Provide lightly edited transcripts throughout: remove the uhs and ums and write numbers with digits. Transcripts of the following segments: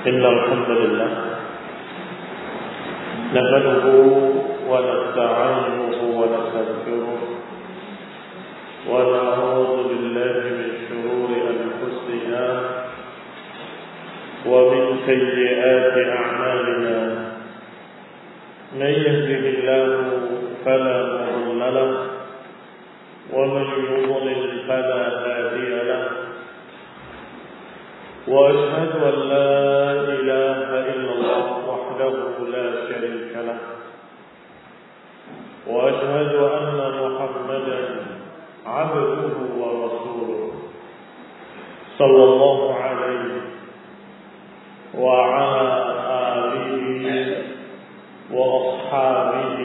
إن الحمد لله نحمده ونستعينه ونستغفره ونعوذ بالله من شرور أنفسنا ومن سيئات أعمالنا من يهده الله فلا مضل له ومن يضلل فلا هادي له وأشهد أن لا إله إلا الله وحده لا شريك له وأشهد أن محمدا عبده ورسوله صلى الله عليه وعلى آله وأصحابه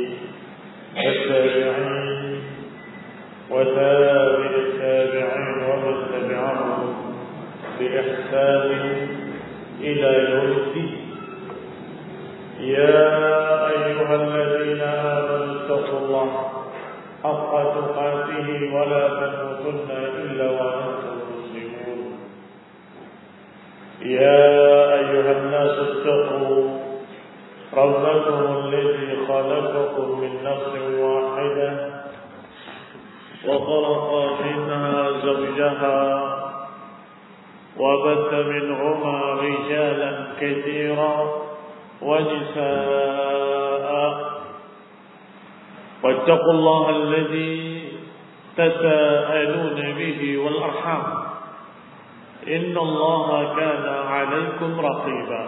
والتابعين وتابع التابعين ومن تبعهم بإحسان إلى يوم الدين. يا أيها الذين آمنوا اتقوا الله حق تقاته ولا تموتن إلا وأنتم مسلمون. يا أيها الناس اتقوا ربكم الذي خلقكم من نفس واحدة وخلق منها زوجها وبث منهما رجالا كثيرا ونساء واتقوا الله الذي تساءلون به والأرحام إن الله كان عليكم رقيبا.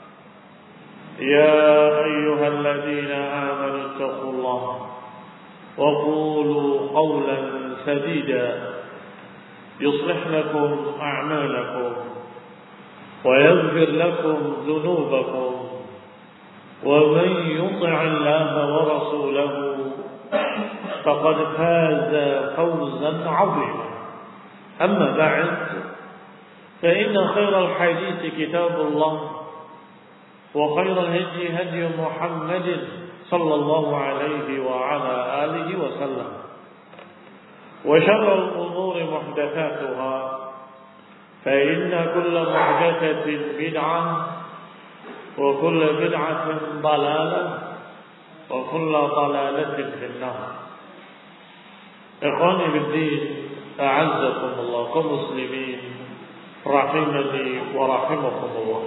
يا أيها الذين آمنوا اتقوا الله وقولوا قولا سديدا يصلح لكم أعمالكم ويغفر لكم ذنوبكم ومن يطع الله ورسوله فقد فاز فوزا عظيما. أما بعد فإن خير الحديث كتاب الله وخير الهدي هدي محمد صلى الله عليه وعلى آله وسلم وشر الأمور محدثاتها فإن كل محدثة بدعة وكل بدعة ضلالة وكل ضلالة في النار. إخواني بالدين أعزكم الله كمسلمين رحمني ورحمكم الله.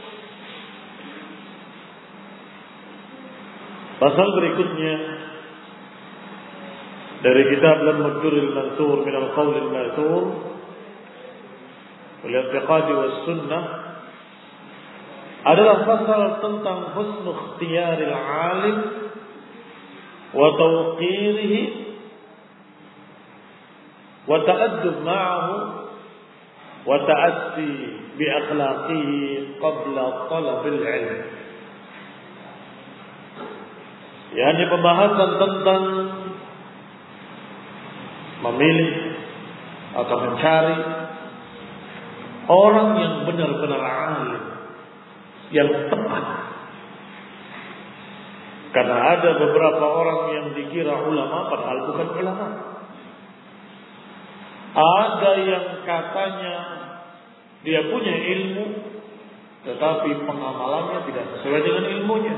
Pasal berikutnya dari kitab Al-Maqdurul Mansur min al-Qawl al-Mathur wal-I'tiqad was-Sunnah adalah pasal tentang husnu ikhtiyaril alim wa tawqirihi wa ta'addub ma'ahu wa ta'assi bi akhlaqihi qabla talabil ilm. Yani pembahasan tentang memilih atau mencari orang yang benar-benar alim, yang tepat. Karena ada beberapa orang yang dikira ulama padahal bukan ulama. Ada yang katanya dia punya ilmu tetapi pengamalannya tidak sesuai dengan ilmunya.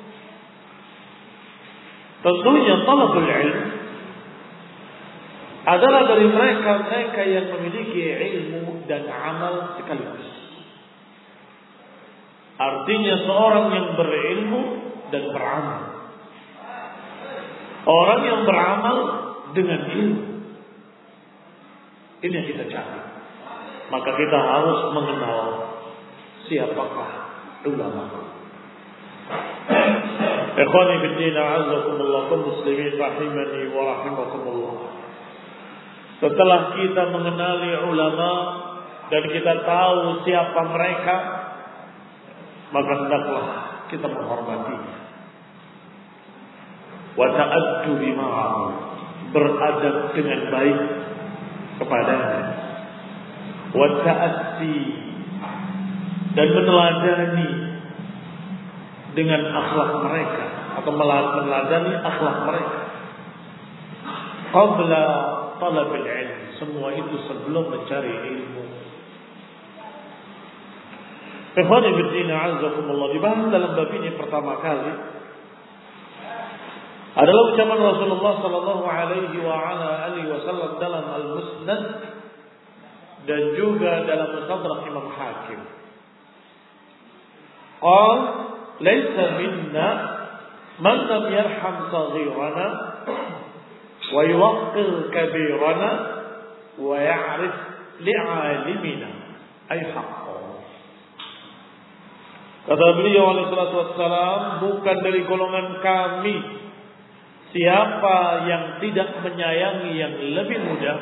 Tentunya talabul ilm adalah dari mereka yang memiliki ilmu dan amal sekaligus. Artinya seorang yang berilmu dan beramal. Orang yang beramal dengan ilmu. Ini yang kita cari. Maka kita harus mengenal siapakah ulama. Ikhwani fiddin a'azzakumullah kaum muslimin rahimani wa rahimakumullah. Setelah kita mengenali ulama dan kita tahu siapa mereka, maka hendaklah kita menghormatinya. Wa ta'addu bima'ahu, beradab dengan baik kepadanya. Wa ta'assi, dan meneladani dengan akhlak mereka atau meneladani akhlak mereka. Qabla talabil ilm, semua itu sebelum mencari ilmu. Ikhwani fiddin, a'azzakumullah, dibahas dalam bab ini pertama kali adalah ucapan Rasulullah sallallahu alaihi wa ala alihi wasallam dalam Al-Musnad dan juga dalam Mustadrak Imam Hakim. Qal laisa minna man lam yarham saghirana wa yuwaqqir kabirana wa ya'rif li'alimina ay haqqo. Kata beliau alaihi salatu wassalam, bukan dari golongan kami siapa yang tidak menyayangi yang lebih muda,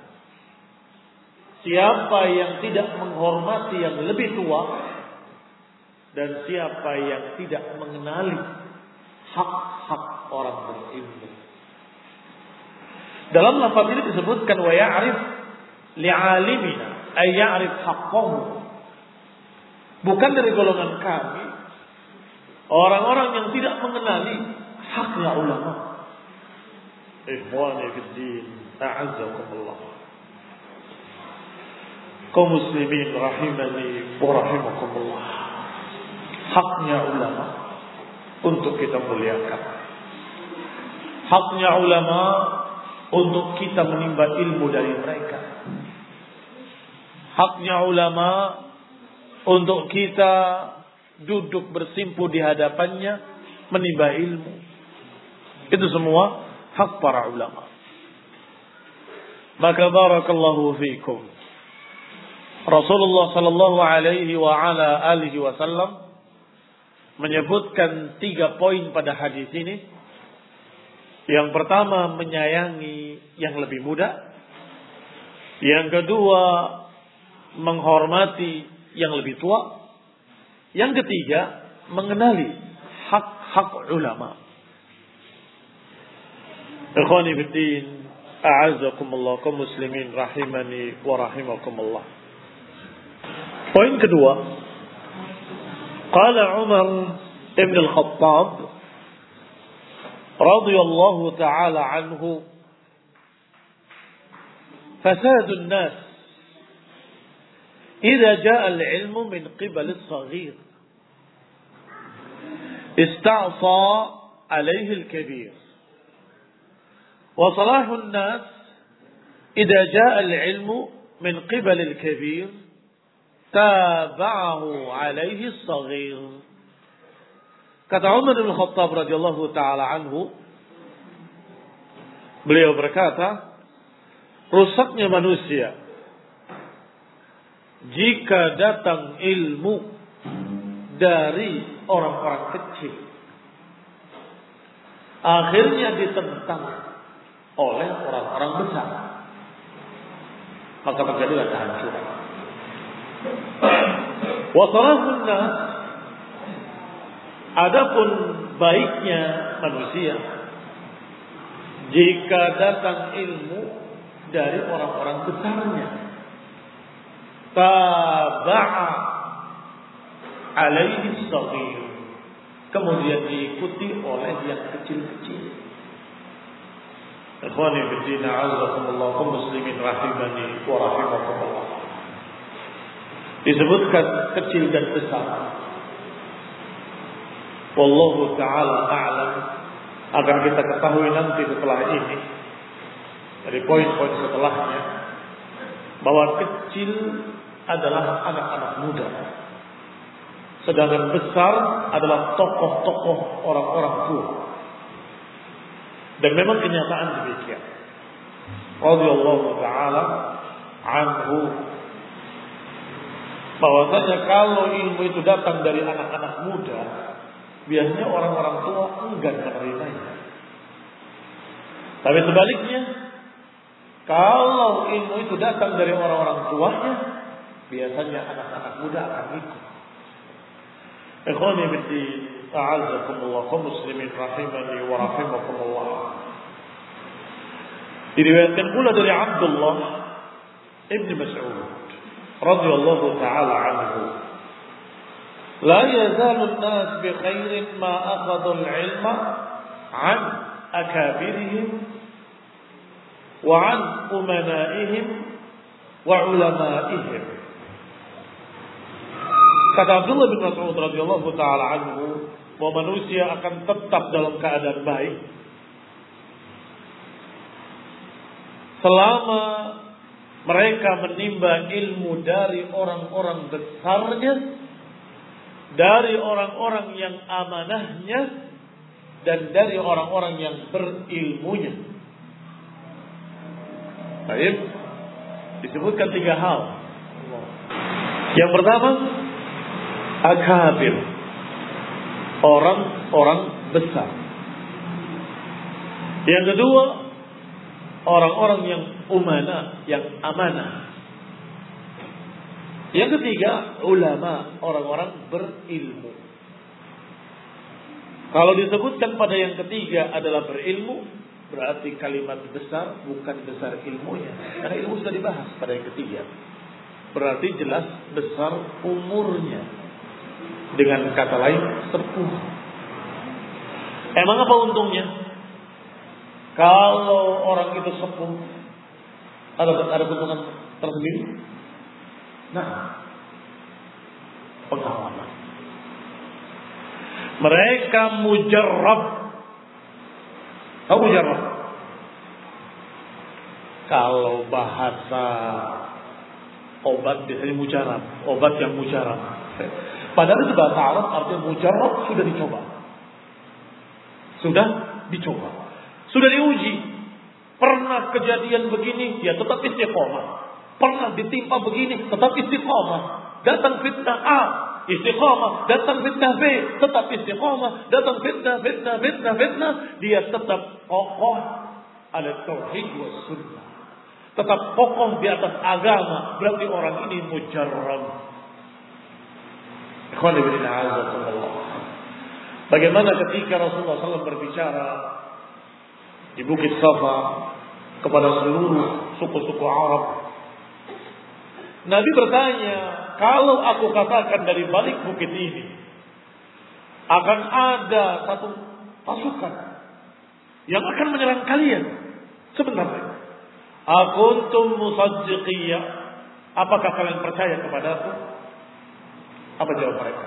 siapa yang tidak menghormati yang lebih tua, dan siapa yang tidak mengenali hak-hak orang berilmu. Dalam lafaz ini disebutkan wa ya'rif li'alimina ay ya'rif haqqahu. Bukan dari golongan kami orang-orang yang tidak mengenali haknya ulama. Ikhwani fiddin, a'azzakumullah. Kaum muslimin rahimani wa rahimakumullah. Haknya ulama untuk kita muliakan. Haknya ulama untuk kita menimba ilmu dari mereka. Haknya ulama untuk kita duduk bersimpu di hadapannya menimba ilmu. Itu semua hak para ulama. Maka barakallahu fiikum. Rasulullah sallallahu alaihi wa ala alihi wasallam menyebutkan 3 poin pada hadis ini. Yang pertama, menyayangi yang lebih muda. Yang kedua, menghormati yang lebih tua. Yang ketiga, mengenali hak-hak ulama. Ikhwani fiddin, a'azzakumullah, kaum muslimin rahimani wa rahimakumullah. Poin kedua, qala Umar ibn al-Khattab radhiyallahu ta'ala anhu, fasadun nas idza jaa al-ilmu min qibal as-saghir ista'sa alayhi al-kabir, wa salahun nas idza jaa al-ilmu min qibal al-kabir tabahu alayhi as-saghir. Kata Umar bin Khattab radhiyallahu taala anhu, beliau berkata, rusaknya manusia jika datang ilmu dari orang-orang kecil, akhirnya ditentang oleh orang-orang besar, maka terjadilah kehancuran. Wa salahun nas, adapun baiknya manusia jika datang ilmu dari orang-orang besarnya, taba'a alaihi saghir, kemudian diikuti oleh yang kecil-kecil. Ikhwani fiddin, a'azzakumullah, kaum muslimin rahimani wa rahimakumullah. Disebutkan kecil dan besar. Wallahu ta'ala a'lam. Akan kita ketahui nanti setelah ini, dari poin-poin setelahnya, bahwa kecil adalah anak-anak muda, sedangkan besar adalah tokoh-tokoh orang-orang tua. Dan memang kenyataan demikian. Radhiyallahu ta'ala anhu, bahwasanya kalau ilmu itu datang dari anak-anak muda, biasanya orang-orang tua enggan menerimanya. Tapi sebaliknya, kalau ilmu itu datang dari orang-orang tuanya, biasanya anak-anak muda akan ikut. Ikhwani fiddin, a'azzakumullah, kaum muslimin rahimani wa rahimakumullah. Diriwayatkan pula dari Abdullah ibn Mas'ud radhiyallahu ta'ala anhu, la yazalu an-nas bi khairin ma akhadhu al-'ilma 'an akabirihim wa 'an umana'ihim wa 'ulama'ihim. Kata Abdullah bin Mas'ud radhiyallahu taala anhu, bahwa manusia akan tetap dalam keadaan baik selama mereka menimba ilmu dari orang-orang besarnya, dari orang-orang yang amanahnya, dan dari orang-orang yang berilmunya. Baik, disebutkan 3 hal. Yang pertama, akabir, orang-orang besar. Yang kedua, orang-orang yang umana, yang amanah. Yang ketiga, ulama, orang-orang berilmu. Kalau disebutkan pada yang ketiga adalah berilmu, berarti kalimat besar bukan besar ilmunya. Karena ilmu sudah dibahas pada yang ketiga. Berarti jelas besar umurnya. Dengan kata lain, sepuh. Emang apa untungnya? Kalau orang itu sepuh, ada keuntungan tersendiri? Nah, pengalaman. Mereka mujarrab. Tahu mujarrab? Kalau bahasa obat biasanya mujarab, obat yang mujarab. Padahal itu bahasa Arab artinya mujarab, sudah dicoba. Sudah dicoba. Sudah diuji. Pernah kejadian begini, ya tetap istiqomah. Pernah ditimpa begini, tetap istiqomah. Datang fitnah A, istiqomah. Datang fitnah B, tetap istiqomah. Datang fitnah, dia tetap kokoh ala tauhid wa sunnah. Tetap kokoh di atas agama. Berarti orang ini mujarrab. Bagaimana ketika Rasulullah SAW berbicara di Bukit Safa kepada seluruh suku-suku Arab. Nabi bertanya, kalau aku katakan dari balik bukit ini akan ada satu pasukan yang akan menyerang kalian sebentar lagi. Akuntum musaddiqiyya, apakah kalian percaya kepadaku? Apa jawab mereka?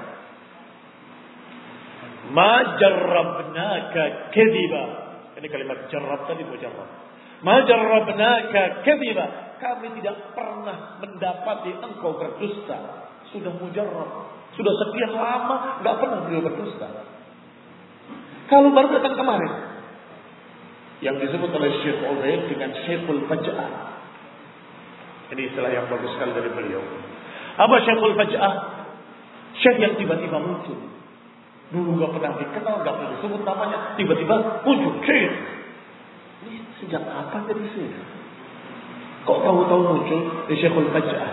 Ma jarrabnaka kadhiba. Ini kalimat jarrab tadi mujarrab. Ma jarrabnaka kadhiba. Kami tidak pernah mendapati engkau berdusta. Sudah mujarrab. Sudah sekian lama enggak pernah beliau berdusta. Kalau baru datang kemarin, yang disebut oleh Syekh Ubaid dengan Syekhul Faj'ah. Ini istilah yang bagus sekali dari beliau. Apa Syekhul Faj'ah? Syekh yang tiba-tiba muncul. Dulu gak pernah dikenal, gak pernah disebut namanya, tiba-tiba muncul Syekh. Ini sejak kapan jadi Syekh? Kok tahu-tahu muncul di Syekhul Faj'ah?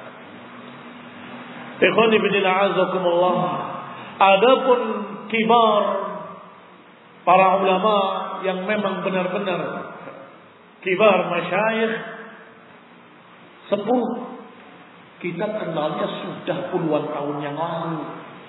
Ikhwani fillah a'azakumullah. Adapun kibar para ulama yang memang benar-benar kibar masyayikh sepuh, kita kenalnya sudah puluhan tahun yang lalu.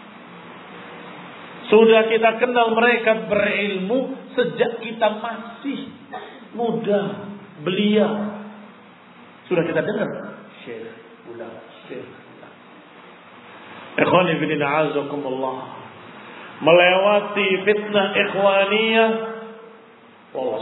Sudah kita kenal mereka berilmu sejak kita masih muda, belia. Sudah kita dengar Syekh Ulah, Syekh Ulah. Ikhwani fillah a'azakumullah. Melewati fitnah ikhwaniyah, lolos.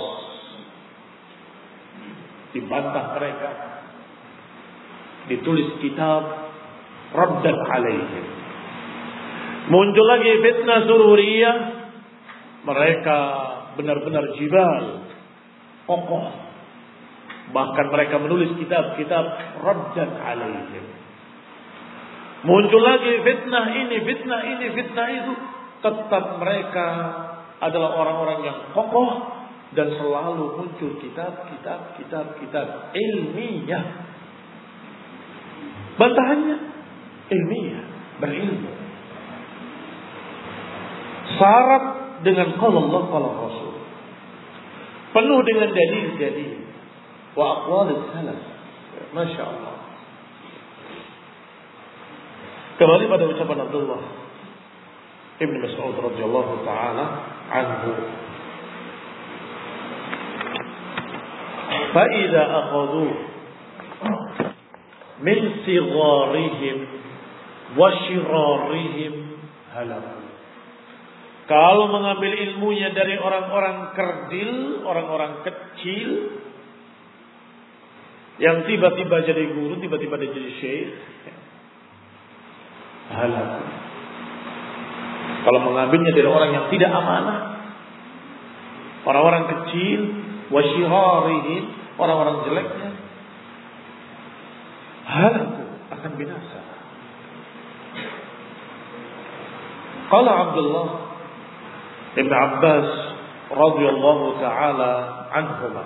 Dibantah mereka. Ditulis kitab Raddan alaihim. Muncul lagi fitnah sururiyah. Mereka benar-benar jibal, kokoh. Bahkan mereka menulis kitab-kitab Raddan alaihim. Muncul lagi fitnah ini, fitnah itu. Tetap mereka adalah orang-orang yang kokoh dan selalu muncul kitab ilmiah. Bantahannya ilmiah, berilmu. Syarat dengan qala Allah qala Rasul. Penuh dengan dalil-dalil wa aqwalus salaf. Masya Allah. Kembali pada ucapan Abdullah Ibn Mas'ud radhiyallahu ta'ala anhu. فَإِذَا أَخَذُوا مِنْ صِغَارِهِمْ wa syirarihim halaku. Kalau mengambil ilmunya dari orang-orang kerdil, orang-orang kecil, yang tiba-tiba jadi guru, tiba-tiba dia jadi syekh, halaku. Kalau mengambilnya dari orang yang tidak amanah, orang-orang kecil, wa syirarihim, orang-orang jeleknya, halaku, akan binasa. Qala Abdullah Ibn Abbas radhiyallahu ta'ala anhuma,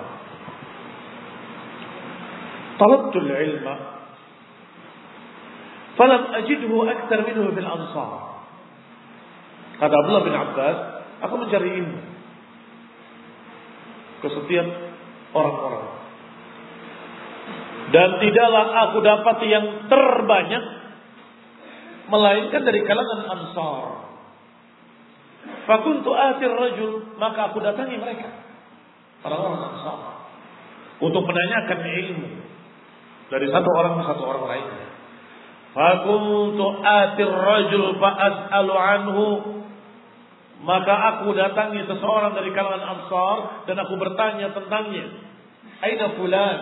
talabtu al-ilma falam ajidhu akthar minhu bil ansar. Kata Abdullah bin Abbas, aku mencari ilmu ke setiap orang-orang, dan tidaklah aku dapat yang terbanyak melainkan dari kalangan Ansar. Fakuntu atir rajul, maka aku datangi mereka, orang-orang Ansar, untuk menanyakan ilmu dari satu orang ke satu orang lainnya. Fakuntu atir rajul fa as'alu anhu, maka aku datangi seseorang dari kalangan Ansar dan aku bertanya tentangnya. Aina fulan?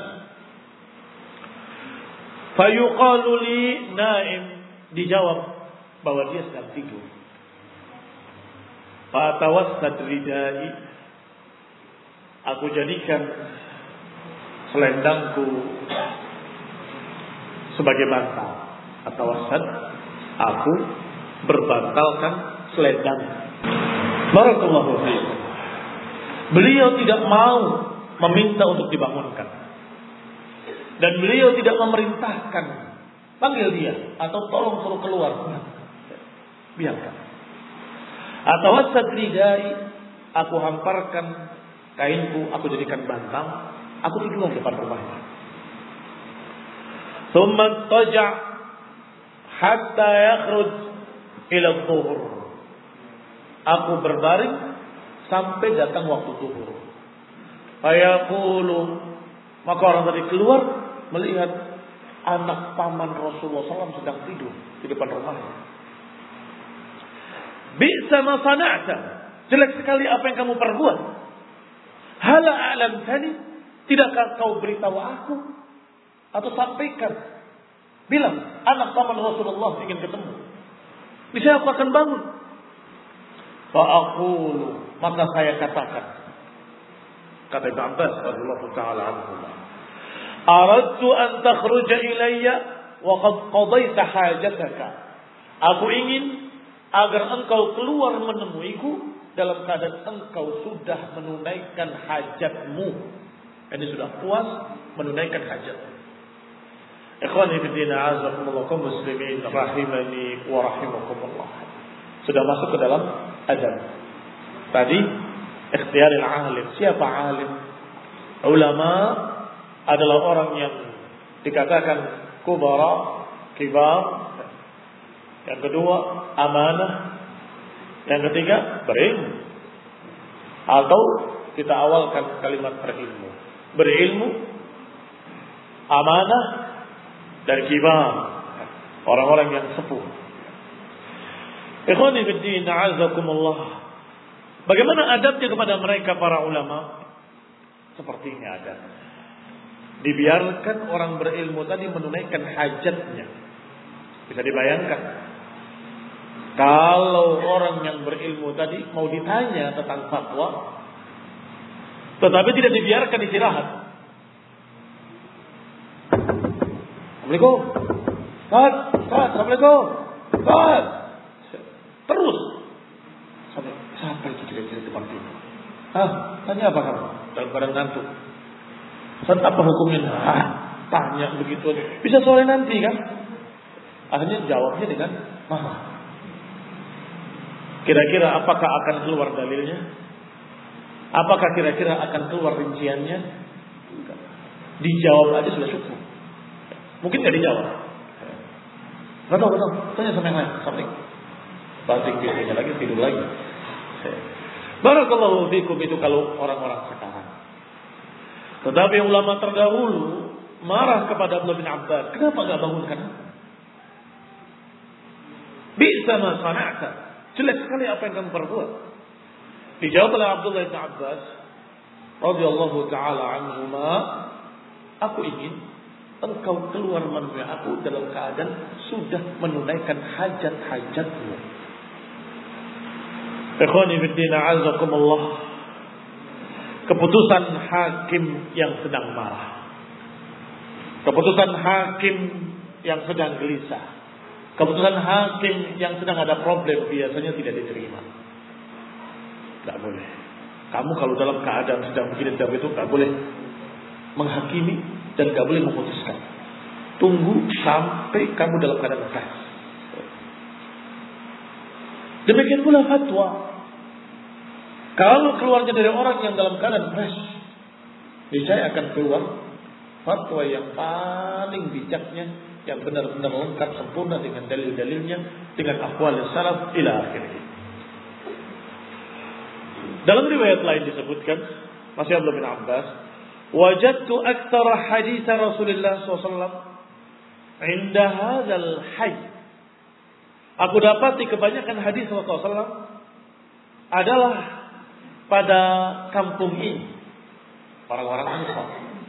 Fayuqalu li naim, dijawab bahwa dia sedang tidur. Fatawassat ridai, aku jadikan selendangku sebagai bantal. Atawassat, aku berbantalkan selendang. Barakallahu fiikum. Beliau tidak mau meminta untuk dibangunkan, dan beliau tidak memerintahkan panggil dia atau tolong suruh keluar. Biarkan. Atawassat ridai, aku hamparkan kainku, aku jadikan bantal, aku tidur di depan rumahnya. Tsumma taja' hatta yakhruj ila adh-dhuhr. Aku berbaring sampai datang waktu zuhur. Fayaqulu, maka orang tadi keluar melihat anak paman Rasulullah SAW sedang tidur di depan rumahnya. Bi'sa ma sana'ta, jelek sekali apa yang kamu perbuat. Hala a'lamtani, tidakkah kau beritahu aku atau sampaikan, bilang anak paman Rasulullah ingin ketemu, bisa aku akan bangun. Fa'aqulu, maka saya katakan, kata Ibn Abbas radhiyallahu ta'ala anhu, aradtu an takhruja ilayya wa qad qadayta hajataka. Aku ingin agar engkau keluar menemuiku dalam keadaan engkau sudah menunaikan hajatmu. Ini sudah puas menunaikan hajat. Ikhwani fillah, a'azakumullah kaum muslimin rahimani wa rahimakumullah. Sudah masuk ke dalam adab. Tadi ikhtiaril alim. Siapa alim? Ulama adalah orang yang dikatakan kubara, kibar. Yang kedua, amanah. Yang ketiga, berilmu. Atau kita awalkan kalimat berilmu. Berilmu, amanah, dan kibar. Orang-orang yang sepuh. Ikhwani fiddin, a'azakumullah. Bagaimana adabnya kepada mereka para ulama? Sepertinya adab. Dibiarkan orang berilmu tadi menunaikan hajatnya. Bisa dibayangkan. Kalau orang yang berilmu tadi mau ditanya tentang fatwa, tetapi tidak dibiarkan istirahat. Assalamualaikum. Ustaz, Assalamualaikum. Ustaz. Terus. Sampai itu tidak depan pintu. Tanya apa kamu? Dalam keadaan ngantuk. Ustaz, apa hukumnya? Tanya begitu aja. Bisa sore nanti kan? Akhirnya jawabnya dengan marah. Kira-kira apakah akan keluar dalilnya? Apakah kira-kira akan keluar rinciannya? Dijawab aja sudah cukup. Mungkin nggak dijawab. Nggak tahu. Tanya sama yang lain. Sampai balik biasanya lagi, tidur lagi. Barakallahu fikum, itu kalau orang-orang sekarang. Tetapi ulama terdahulu marah kepada Abdullah bin Abbas. Kenapa nggak bangunkan? bi'sa ma sana'ta. Jelek sekali apa yang kamu perbuat. Dijawab oleh Abdullah bin Abbas radhiyallahu taala anhuma, aku ingin engkau keluar menemui aku dalam keadaan sudah menunaikan hajat-hajatmu. Ikhwani fiddin, a'azakumullah. Keputusan hakim yang sedang marah, keputusan hakim yang sedang gelisah, keputusan hakim yang sedang ada problem biasanya tidak diterima. Tidak boleh. Kamu kalau dalam keadaan sedang begini dan itu tidak boleh menghakimi dan tidak boleh memutuskan. Tunggu sampai kamu dalam keadaan fresh. Demikian pula fatwa. Kalau keluarnya dari orang yang dalam keadaan fresh, niscaya akan keluar fatwa yang paling bijaknya, yang benar-benar lengkap sempurna dengan dalil-dalilnya, dengan aqwal salaf ila akhirnya. Dalam riwayat lain disebutkan, masih Abdullah bin Abbas, wajadtu aktsara hadits Rasulullah SAW inda hadzal hayy. Aku dapati kebanyakan hadis Rasulullah SAW adalah pada kampung ini, orang-orang Ansar.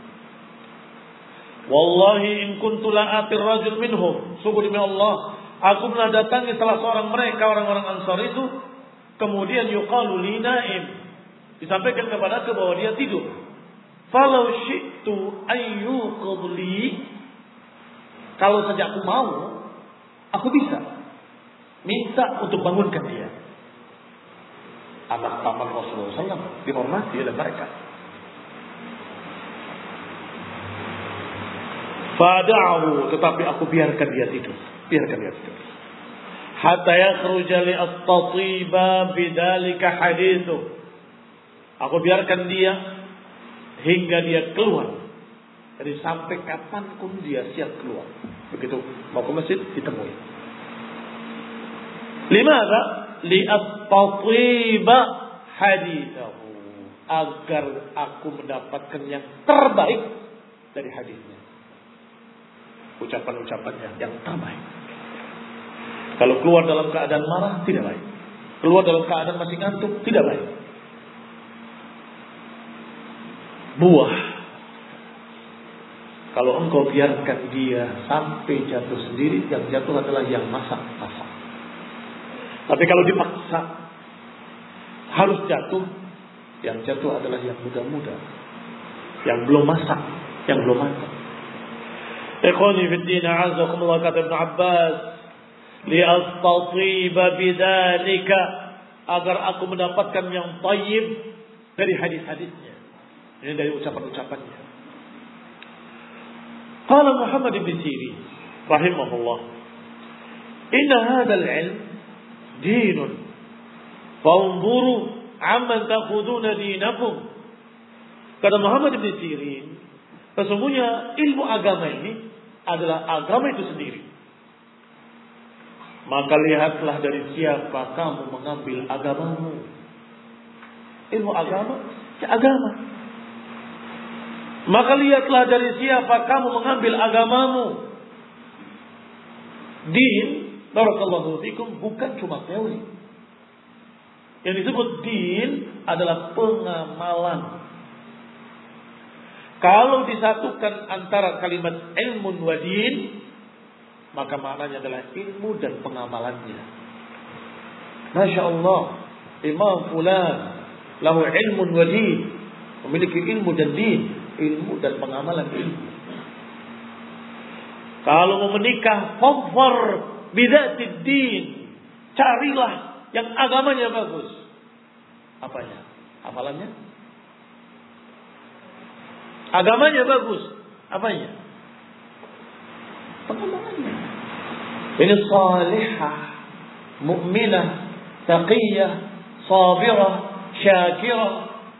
Wallahi in kuntu la atir rajul minhum, sungguh demi Allah, aku pernah datangi salah seorang mereka, orang-orang Ansar itu, kemudian yuqalu li naim, disampaikan kepada aku bahwa dia tidur. Falau syi'tu ayyuqud li, kalau saja aku mau, aku bisa minta untuk bangunkan dia. Anak paman Rasulullah SAW dihormati oleh mereka. Fada'ahu, tetapi aku biarkan dia tidur, biarkan dia tidur. Hatta yakhruja li astatiba bidzalika haditsu. Aku biarkan dia hingga dia keluar. Jadi sampai kapanpun dia siap keluar. Begitu mau ke masjid ditemui. Limadza? Li astatiba haditsahu. Agar aku mendapatkan yang terbaik dari hadisnya. Ucapan-ucapannya yang terbaik. Kalau keluar dalam keadaan marah, tidak baik. Keluar dalam keadaan masih ngantuk, tidak baik. Buah. Kalau engkau biarkan dia sampai jatuh sendiri, yang jatuh adalah yang masak-masak. Tapi kalau dipaksa harus jatuh, yang jatuh adalah yang muda-muda, yang belum masak, yang belum masak. Ikhwani fi din, a'azakumullah, kata Ibnu Abbas, li'astatiba bidzalika, agar aku mendapatkan yang thayyib dari hadis-hadisnya. Ini dari ucapan-ucapannya. Qala Muhammad bin Sirin rahimahullah, inna hadzal ilm dinun fanzuru amman ta'khuduna dinakum. Kata Muhammad bin Sirin, sesungguhnya ilmu agama ini adalah agama itu sendiri. Maka lihatlah dari siapa kamu mengambil agamamu. Ilmu agama, ya agama. Maka lihatlah dari siapa kamu mengambil agamamu. Din, barakallahu fikum, bukan cuma teori. Yang disebut din adalah pengamalan. Kalau disatukan antara kalimat ilmun wa din, maka maknanya adalah ilmu dan pengamalannya. Masya Allah, Imam Fulan lahu ilmun wa din, memiliki ilmu dan din, ilmu dan pengamalan ilmu. Kalau mau menikah, fadfar bidzatid din, carilah yang agamanya bagus. Apanya? Hafalannya? Agamanya bagus. Apanya? Pengamalannya. Ini salihah, mu'minah, taqiyah, sabirah, syakirah.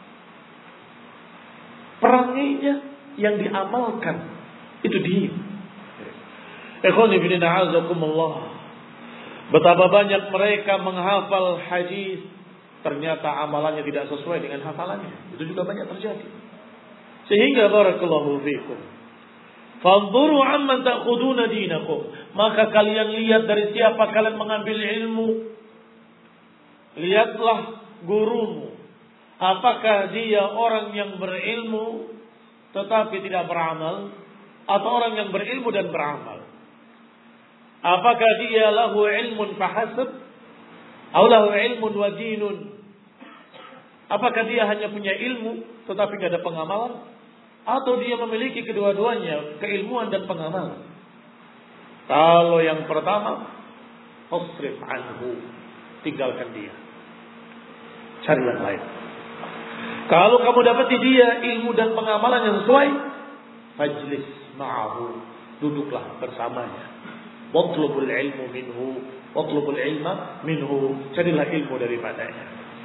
Peranginya yang diamalkan itu din. Ikhwani fillah, a'azakumullah. Betapa banyak mereka menghafal hadis, ternyata amalannya tidak sesuai dengan hafalannya. Itu juga banyak terjadi. Sehingga barakallahu fikum, Fanzuru amman ta'khuduna dinakum. Maka kalian lihat dari siapa kalian mengambil ilmu. Lihatlah gurumu. Apakah dia orang yang berilmu tetapi tidak beramal, atau orang yang berilmu dan beramal? Apakah dia lahu ilmun fahasab, atau lahu ilmun wa dinun? Apakah dia hanya punya ilmu tetapi tidak ada pengamalan, atau dia memiliki kedua-duanya, keilmuan dan pengamalan? Kalau yang pertama, fasrif anhu, tinggalkan dia, cari yang lain. Kalau kamu dapati dia ilmu dan pengamalan yang sesuai, fajlis ma'ahu, duduklah bersamanya. Watlubul ilmu minhu, watlubul ilma minhu, carilah ilmu daripadanya.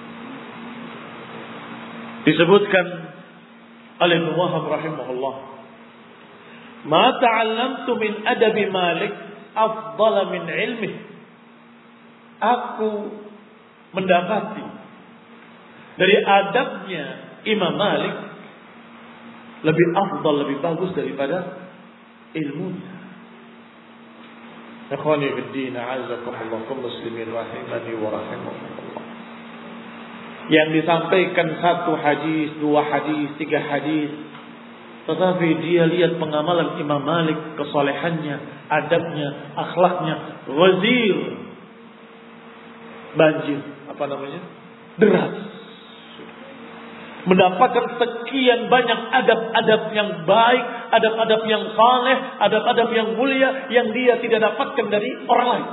Disebutkan oleh Ibnu Wahab rahimahullah, ma ta'allamtu min adabi Malik afdala min ilmih. Aku mendapati dari adabnya Imam Malik lebih afdal, lebih bagus daripada ilmunya. Ikhwani fid din, a'azzakumullah, kaum muslimin rahimani wa rahimakumullah. Yang disampaikan satu hadis, dua hadis, tiga hadis, tetapi dia lihat pengamalan Imam Malik, kesolehannya, adabnya, akhlaknya, wazir, banjir, apa namanya? Deras. Mendapatkan sekian banyak adab-adab yang baik, adab-adab yang saleh, adab-adab yang mulia yang dia tidak dapatkan dari orang lain.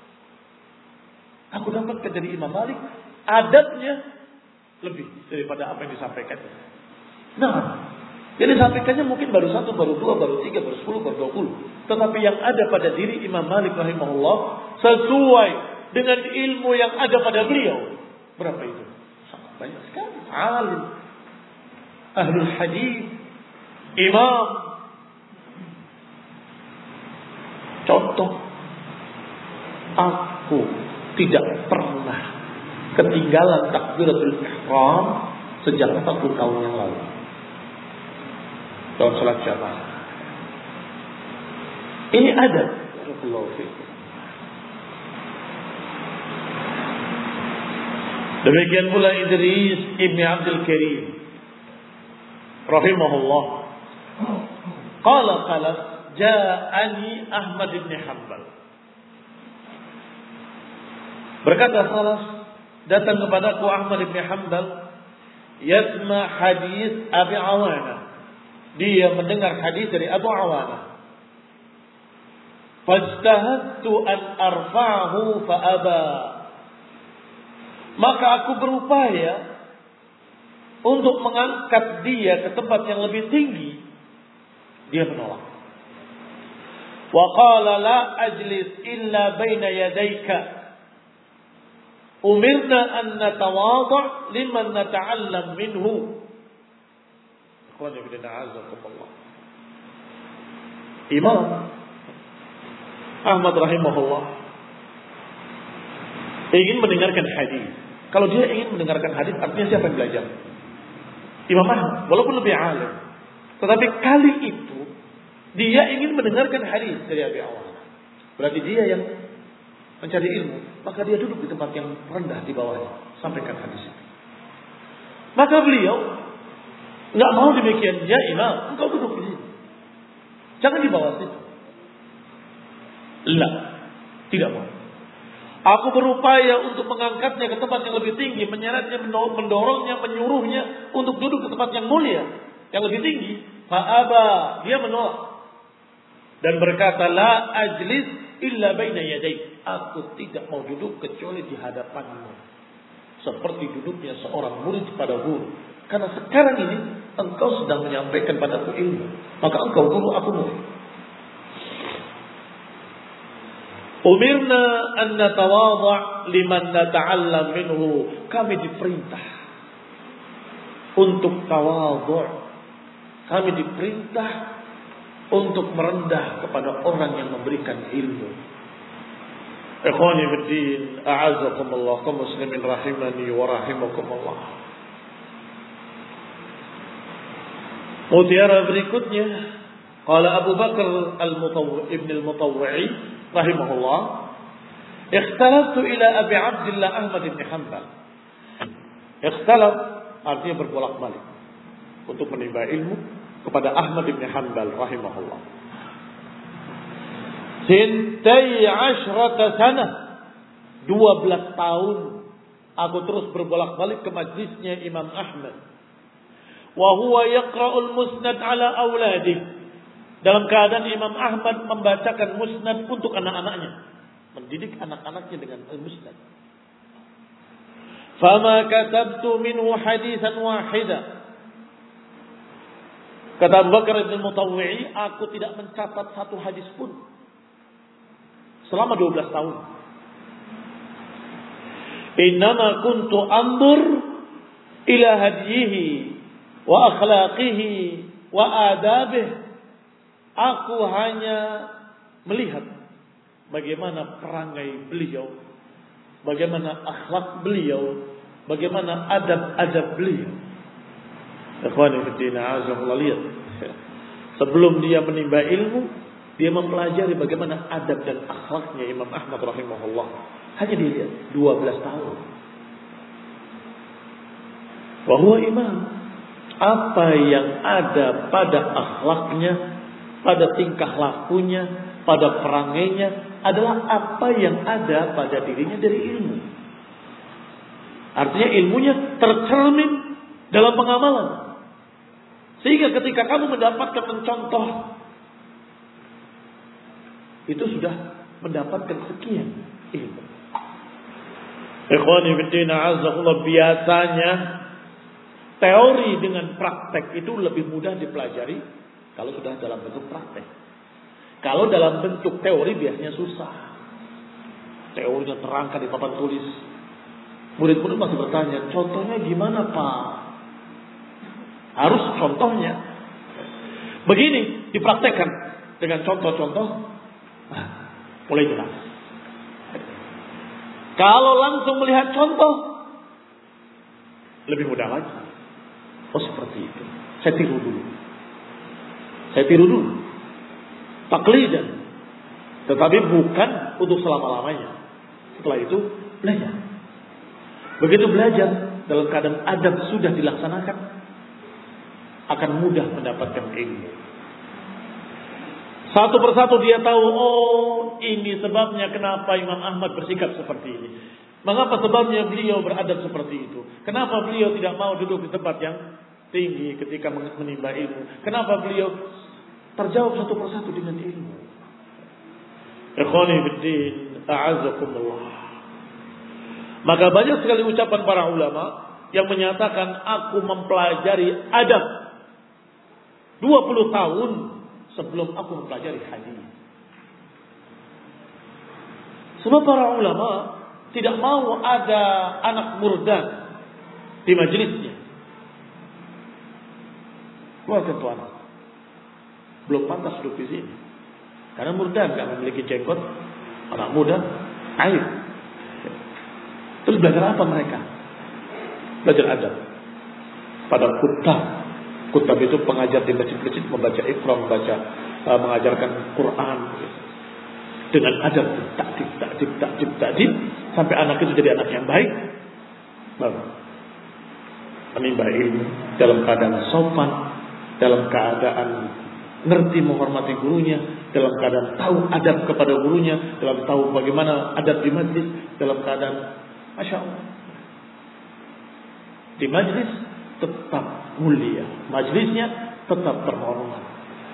Aku dapatkan dari Imam Malik adabnya lebih daripada apa yang disampaikannya. Nah, yang disampaikannya mungkin baru 1, baru 2, baru 3, baru 10, baru 20. Tetapi yang ada pada diri Imam Malik rahimahullah sesuai dengan ilmu yang ada pada beliau. Berapa itu? Sangat banyak sekali. Alim, ahlul hadis, imam. Contoh, aku tidak pernah ketinggalan takbiratul ihram sejak 40 tahun yang lalu dalam salat jamaah. Ini adab. Demikian pula Idris ibni Abdul Karim rahimahullah. Qala ja'ani Ahmad ibn Hanbal. Berkata Salaf, datang kepadaku Ahmad ibn Hanbal, yasma hadis Abi Awana. Dia mendengar hadis dari Abu Awana. Fajtahadtu an arfa'ahu fa aba. Maka aku berupaya untuk mengangkat dia ke tempat yang lebih tinggi. Dia menolak. Wa qala la ajlis illa baina yadayka. Umirna an natawadha liman nata'allam minhu. Ikhwan fillah, a'azzakumullah. Imam Ahmad rahimahullah ingin mendengarkan hadis. Kalau dia ingin mendengarkan hadis, artinya siapa yang belajar? Imam Ahmad, walaupun lebih alim. Tetapi kali itu dia ingin mendengarkan hadis dari Abi Awana. Berarti dia yang mencari ilmu, maka dia duduk di tempat yang rendah di bawahnya, sampaikan hadis itu. Maka beliau nggak mau demikian. Ya Imam, engkau duduk di sini, jangan di bawah situ. La, tidak mau. Aku berupaya untuk mengangkatnya ke tempat yang lebih tinggi, menyeretnya, mendorongnya, menyuruhnya untuk duduk ke tempat yang mulia, yang lebih tinggi. Fa'aba, dia menolak dan berkata, la ajlis illa baina yadayk. Aku tidak mau duduk kecuali di hadapanmu, seperti duduknya seorang murid pada guru. Karena sekarang ini engkau sedang menyampaikan padaku ilmu, maka engkau guru, aku murid. Umirna an natawadha liman nata'allam minhu. Kami diperintah untuk tawadhu'. Kami diperintah untuk merendah kepada orang yang memberikan ilmu. Ikhwani fiddin, a'azzakumullah, kaum muslimin rahimani wa rahimakumullah. Mutiara berikutnya Qala Abu Bakar Ibn al-Mutawwi rahimahullah, ikhtalaftu ila Abi Abdillah Ahmad bin Hanbal. Ikhtalaf artinya berbolak-balik untuk menimba ilmu kepada Ahmad bin Hanbal rahimahullah. 12 sana, 12 tahun aku terus berbolak-balik ke majlisnya Imam Ahmad. Wa huwa yaqra'ul musnad ala auladi. Dalam keadaan Imam Ahmad membacakan musnad untuk anak-anaknya, mendidik anak-anaknya dengan al-musnad. Fama katabtu minhu hadisan wahida. Kata Abu Bakar Ibn Mutawwi, aku tidak mencatat satu hadis pun selama 12 tahun. Innama kuntu anzur ila hadiyihi wa akhlaqihi wa adabih. Aku hanya melihat bagaimana perangai beliau, bagaimana akhlak beliau, bagaimana adab-adab beliau. Ikhwani fillah, a'azakumullah, lihat. Sebelum dia menimba ilmu, dia mempelajari bagaimana adab dan akhlaknya Imam Ahmad rahimahullah. Hanya dilihat 12 tahun. Wa huwa imam. Apa yang ada pada akhlaknya, pada tingkah lakunya, pada perangainya adalah apa yang ada pada dirinya dari ilmu. Artinya ilmunya tercermin dalam pengamalan. Sehingga ketika kamu mendapatkan mencontoh, itu sudah mendapatkan sekian ilmu. Ikhwani fillah, a'azakumullah, biasanya teori dengan praktek itu lebih mudah dipelajari kalau sudah dalam bentuk praktek. Kalau dalam bentuk teori biasanya susah. Teorinya terangkan di papan tulis. Murid-murid masih bertanya, contohnya gimana Pak? Harus contohnya. Begini dipraktekkan dengan contoh-contoh. Mulai jelas. Kalau langsung melihat contoh, lebih mudah lagi. Oh seperti itu. Saya tiru dulu. Taklidan. Tetapi bukan untuk selama-lamanya. Setelah itu belajar. Begitu belajar dalam keadaan adab sudah dilaksanakan, akan mudah mendapatkan ilmu. Satu persatu dia tahu, oh ini sebabnya kenapa Imam Ahmad bersikap seperti ini. Mengapa sebabnya beliau beradab seperti itu. Kenapa beliau tidak mau duduk di tempat yang tinggi ketika menimba ilmu. Kenapa beliau terjawab satu persatu dengan ilmu. Ikhwani fiddin, a'azakumullah. Maka banyak sekali ucapan para ulama yang menyatakan aku mempelajari adab 20 tahun sebelum aku mempelajari hadis. Sebab para ulama tidak mau ada anak murdan di majelisnya. Keluarkan tuan anak. Belum pantas duduk di sini. Karena murdan, gak memiliki jenggot, anak muda, aib. Terus belajar apa mereka? Belajar adab. Pada kutab itu pengajar di masjid-masjid membaca Iqra, mengajarkan Quran dengan adab, takdib, sampai anak itu jadi anak yang baik. Baru menimba ilmu dalam keadaan sopan, dalam keadaan ngerti menghormati gurunya, dalam keadaan tahu adab kepada gurunya, dalam tahu bagaimana adab di majlis, dalam keadaan Masya Allah. Di majlis tetap mulia, majlisnya tetap terhormat.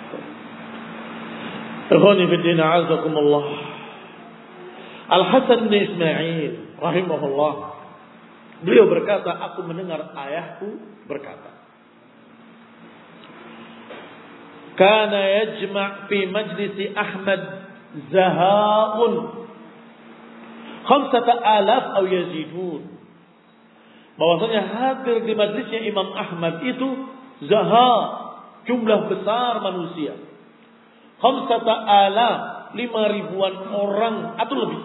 Ikhwani fiddin, a'azakumullah. Al-Hasan bin Ismail rahimahullah, beliau berkata, aku mendengar ayahku berkata, kana yajma' fi majlisi Ahmad zaha'un 5,000 atau yazidun. Bahwasanya hadir di majlisnya Imam Ahmad itu zaha, jumlah besar manusia. 5,000, 5,000-an orang atau lebih.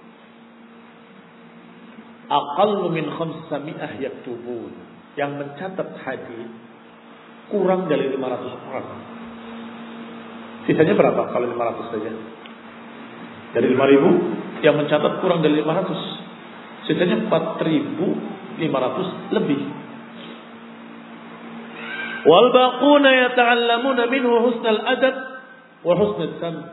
Aqallu min 500 yaktubun, yang mencatat hadis kurang dari 500 orang. Sisanya berapa kalau 500 saja? Dari 5.000 yang mencatat kurang dari 500. Sisanya 4.500 lebih. Wal baquna yata'allamuna minhu husnal adab wa husnul samt.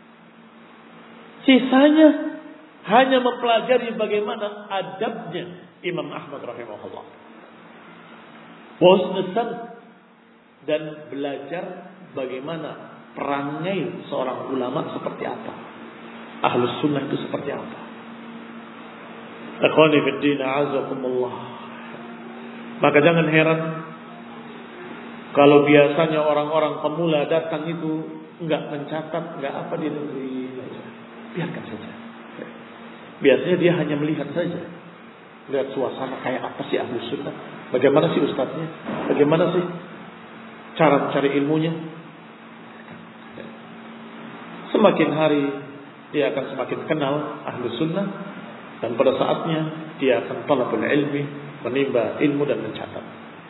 Sisanya hanya mempelajari bagaimana adabnya Imam Ahmad rahimahullah. Wa husnul samt, dan belajar bagaimana perangai seorang ulama seperti apa. Ahlus sunnah itu seperti apa. Akhwani fid din, a'azakumullah. Maka jangan heran kalau biasanya orang-orang pemula datang itu enggak mencatat, enggak apa, di negeri saja. Biarkan saja. Biasanya dia hanya melihat saja. Lihat suasana kayak apa sih ahlus sunnah. Bagaimana sih ustadznya. Bagaimana sih cara mencari ilmunya. Semakin hari dia akan semakin kenal ahlus sunnah. Dan pada saatnya dia akan talabul ilmi, menimba ilmu dan mencatat.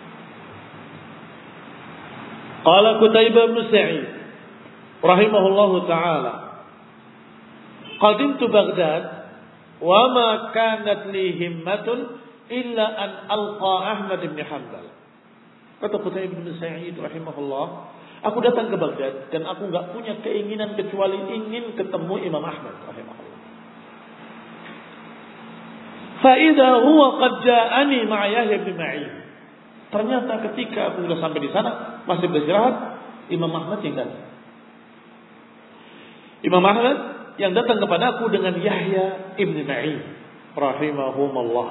Qala Qutaibah bin Sa'id rahimahullahu ta'ala, qadimtu Baghdad wa ma kanat li himmatun illa an alqa Ahmad bin Hanbal. Kata Qutaibah bin Sa'id rahimahullah, aku datang ke Baghdad dan aku enggak punya keinginan kecuali ingin ketemu Imam Ahmad rahimahullah. Fa'idha huwa qad ja'ani ma'a Yahya bin Ma'in. Ternyata ketika aku sudah sampai di sana, masih beristirahat, Imam Ahmad yang datang. Imam Ahmad yang datang kepada aku dengan Yahya ibn Ma'in rahimahumullah.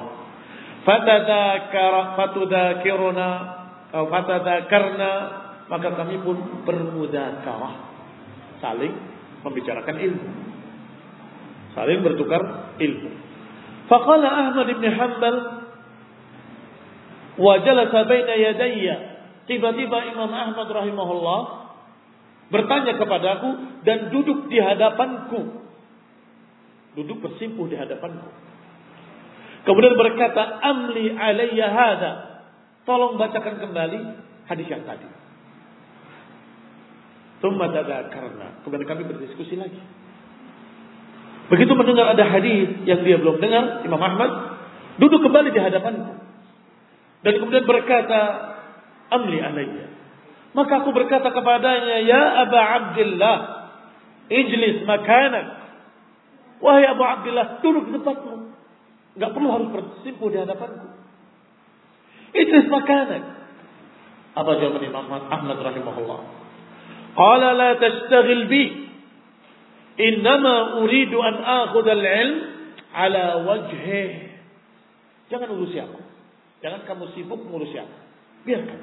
Fatadakarna, maka kami pun bermudzakarah, saling membicarakan ilmu, saling bertukar ilmu. Faqala Ahmad bin Hanbal wa jalasa baina yadayya. Tiba-tiba Imam Ahmad rahimahullah bertanya kepadaku dan duduk di hadapanku. Duduk bersimpuh di hadapanku. Kemudian berkata, amli alayya hadha. Tolong bacakan kembali hadis yang tadi. Tsumma tadzakarna. Kemudian kami berdiskusi lagi. Begitu mendengar ada hadis yang dia belum dengar, Imam Ahmad duduk kembali di hadapanku. Dan kemudian berkata, amli alayya. Maka aku berkata kepadanya, ya Aba Abdillah, ijlis makanak. Wahai Abu Abdillah, duduk di tempatmu. Enggak perlu harus bersimpuh di hadapanku. Ijlis makanak. Apa jawaban Imam Ahmad rahimahullah? Qala la tashtaghil bi. Innama uridu an akhudha al-ilm ala wajhi. Jangan urusi aku. Jangan kamu sibuk ngurusi aku. Biarkan.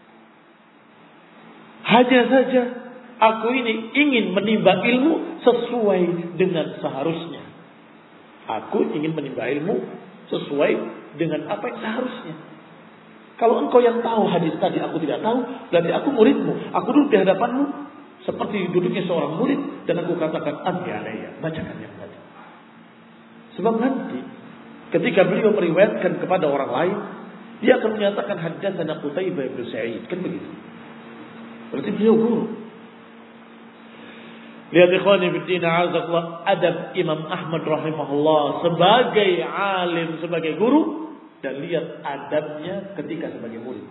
Hanya saja aku ini ingin menimba ilmu sesuai dengan seharusnya. Aku ingin menimba ilmu sesuai dengan apa yang seharusnya. Kalau engkau yang tahu hadis tadi aku tidak tahu, berarti aku muridmu. Aku duduk di hadapanmu seperti duduknya seorang murid dan aku katakan amli alayya, bacakan yang tadi. Sebab nanti ketika beliau meriwayatkan kepada orang lain, dia akan menyatakan haddatsana Qutaibah bin Sa'id, kan begitu. Berarti beliau guru. Lihat ikhwani fillah, a'azakallah, adab Imam Ahmad rahimahullah sebagai alim, sebagai guru, dan lihat adabnya ketika sebagai murid.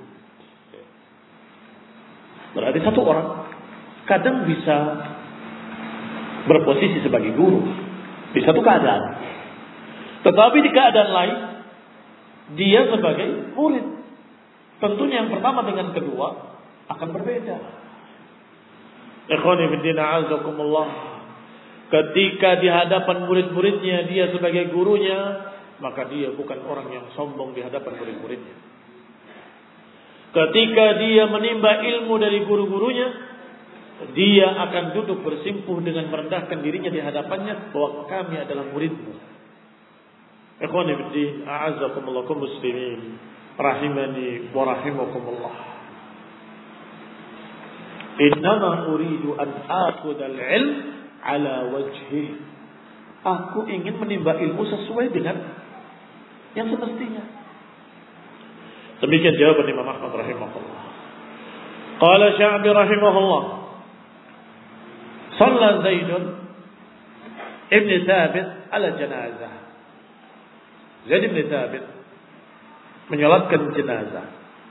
Berarti satu orang kadang bisa berposisi sebagai guru di satu keadaan, tetapi di keadaan lain dia sebagai murid. Tentunya yang pertama dengan kedua akan berbeda. Ikhwani fillah, a'azakumullah. Ketika di hadapan murid-muridnya dia sebagai gurunya, maka dia bukan orang yang sombong di hadapan murid-muridnya. Ketika dia menimba ilmu dari guru-gurunya, dia akan duduk bersimpuh dengan merendahkan dirinya di hadapannya bahwa kami adalah muridmu. Ikhwani fillah, a'azakumullah kaum muslimin rahimani wa rahimakumullah. Innama uridu an akhudha al-ilm ala wajhi. Aku ingin menimba ilmu sesuai dengan yang semestinya. Demikian jawaban Imam Ahmad rahimahullah. Qala Sya'bi rahimahullah, Shalla Zaidun ibn Thabit ala janazah. Zaid ibn Thabit menyolatkan jenazah.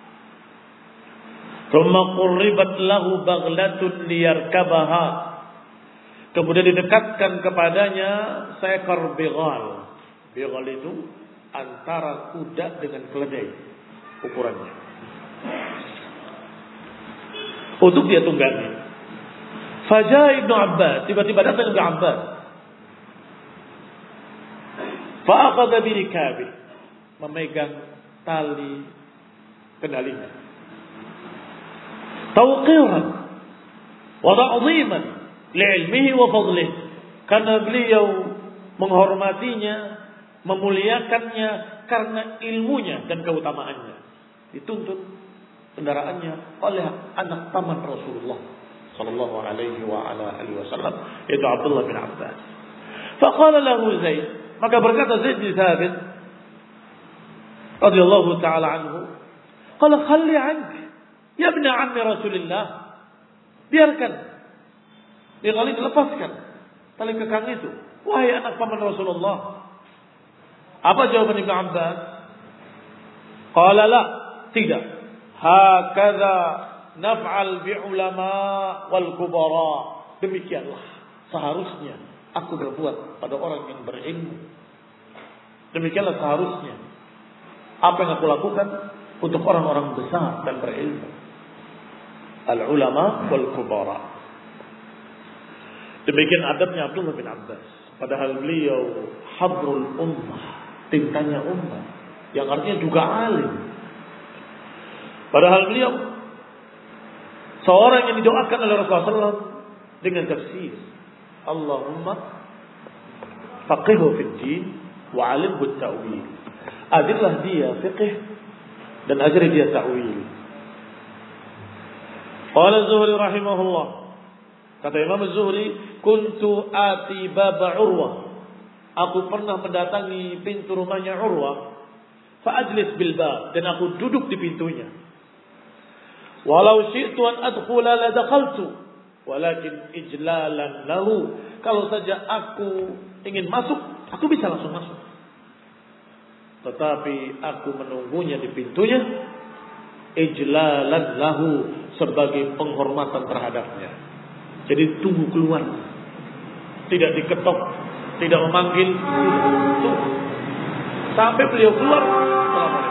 Thumma qurribat lahu baghlatun liyarkabaha. Kemudian didekatkan kepadanya seekor bighal. Bighal itu antara kuda dengan keledai ukurannya. Untuk dia tunggangi. Faja Ibnu Abbas, tiba-tiba datang Ibnu Abbas. Fa'akhadha birikabi, memegang tali kendalinya. Tawqiran wa ta'ziman li'ilmihi wa fadlihi, karena beliau menghormatinya, memuliakannya karena ilmunya dan keutamaannya. Dituntut kendaraannya oleh anak paman Rasulullah sallallahu alaihi wa ala alihi wasallam, yaitu Abdullah bin Abbas. Faqala lahu Zaid, maka berkata Zaid bin Thabit radhiyallahu taala anhu, qala khalli anka ya ibn ammi Rasulillah, biarkan, biarkan, lepaskan tali kekang itu, wahai anak paman Rasulullah. Apa jawaban Ibnu Abbas? Qala la, tidak. Hakadha naf'al bi ulama wal kubara. Demikianlah seharusnya aku berbuat pada orang yang berilmu. Demikianlah seharusnya apa yang aku lakukan untuk orang-orang besar dan berilmu. Al ulama wal kubara. Demikian adabnya Abdullah bin Abbas. Padahal beliau habrul ummah, tintanya ummah, yang artinya juga alim. Padahal beliau seorang yang didoakan oleh Rasulullah SAW dengan tafsir, Allahumma faqihhu fid din wa alimhu at-ta'wil. Ajarlah dia fiqh dan ajari dia ta'wil. Qala Az-Zuhri rahimahullah, kata Imam Az-Zuhri, kuntu ati baba Urwah, aku pernah mendatangi pintu rumahnya Urwah, fa ajlis bil bab, dan aku duduk di pintunya. Walau syi'tu an adkhula la dakhaltu, walakin ijlalan lahu, kalau saja aku ingin masuk, aku bisa langsung masuk. Tetapi aku menunggunya di pintunya, ijlalan lahu, sebagai penghormatan terhadapnya. Jadi tunggu keluar, tidak diketok, tidak memanggil, tunggu sampai beliau keluar. Assalamualaikum.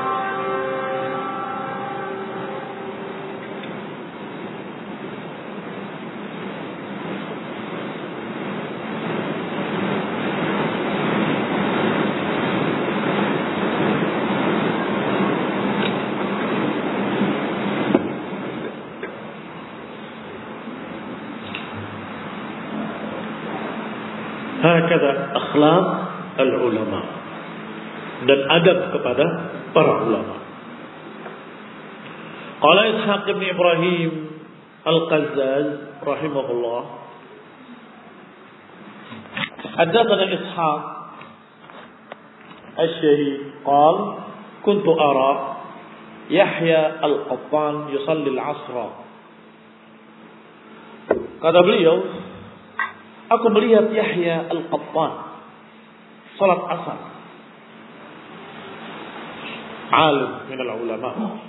Hakada akhlaq al-ulama, dan adab kepada para ulama. Qala Ishaq bin Ibrahim al-Qazzaz rahimahullah, haddatsana Ishaq al-Shahid qala kuntu ara Yahya al-Qattan yusalli al-'asra. Kata beliau, aku melihat Yahya al-Qattan salat asar. Alim min al-ulama.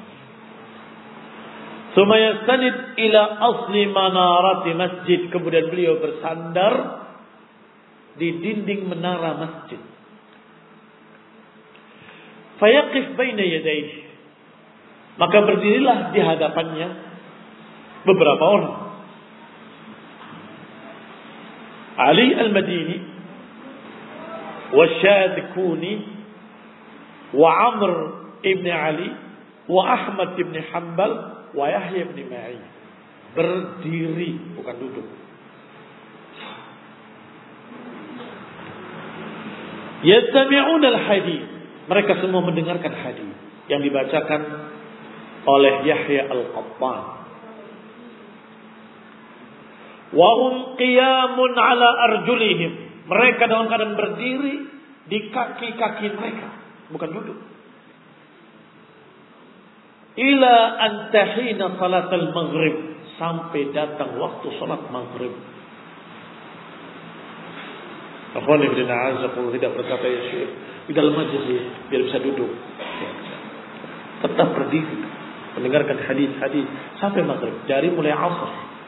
Thumma yastanid ila asli manarati masjid. Kemudian beliau bersandar di dinding menara masjid. Fayaqif baina yadayhi. Maka berdirilah di hadapannya beberapa orang. Ali al-Madini wa Syadkuni wa Amr ibn Ali wa Ahmad ibn Hanbal wa Yahya ibn Ma'in. Berdiri, bukan duduk. Yastami'una al-hadith. Mereka semua mendengarkan hadis yang dibacakan oleh Yahya al-Qattan. Wa hum qiyamun ala arjulihim. Mereka dalam keadaan berdiri di kaki-kaki mereka, bukan duduk. Ila antahina salatul maghrib, sampai datang waktu salat maghrib. Akhwani bin a'azakumullah, tidak berkata ya Syekh di dalam majlis biar bisa duduk. Tetap berdiri mendengarkan hadis-hadis sampai maghrib, dari mulai asar.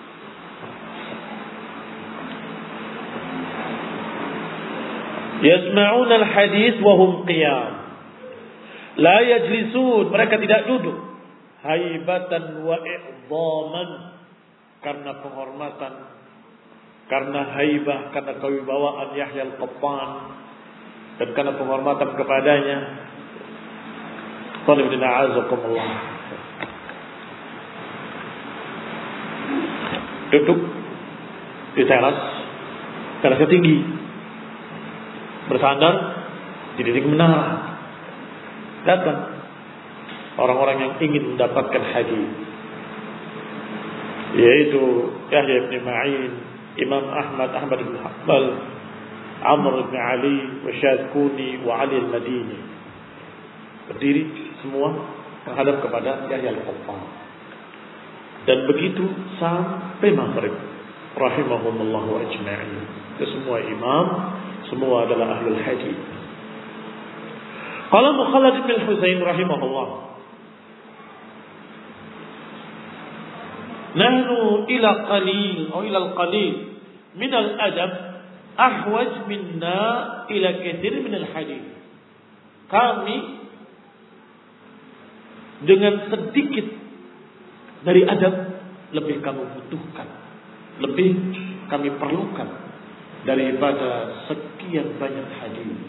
Yasma'un al-hadis wa hum qiyam. La yajlisun, mereka tidak duduk. Haibatan wa i'dhaman, karena penghormatan, karena haibah, karena kewibawaan Yahya al-Qattan, dan karena penghormatan kepadanya. Qul inna a'azakumullah. Duduk di terasnya tinggi, bersandar di dinding menara. Datang orang-orang yang ingin mendapatkan hadis, yaitu Yahya bin Ma'in, Imam Ahmad bin Hanbal, Amr bin Ali, wa Syadkuni, wa Ali al-Madini. Berdiri semua menghadap kepada Yahya al-Qattan. Dan begitu sampai maghrib. Rahimahumullah ajma'in. Semua imam, semua adalah ahlul hadis. Qala Mukhalid bin Husain rahimahullah, nahnu ila al-qalil min al-adab ahwaj minna ila katsir min al-hadith. Kami dengan sedikit dari adab lebih kami butuhkan, lebih kami perlukan daripada sekian banyak hadis.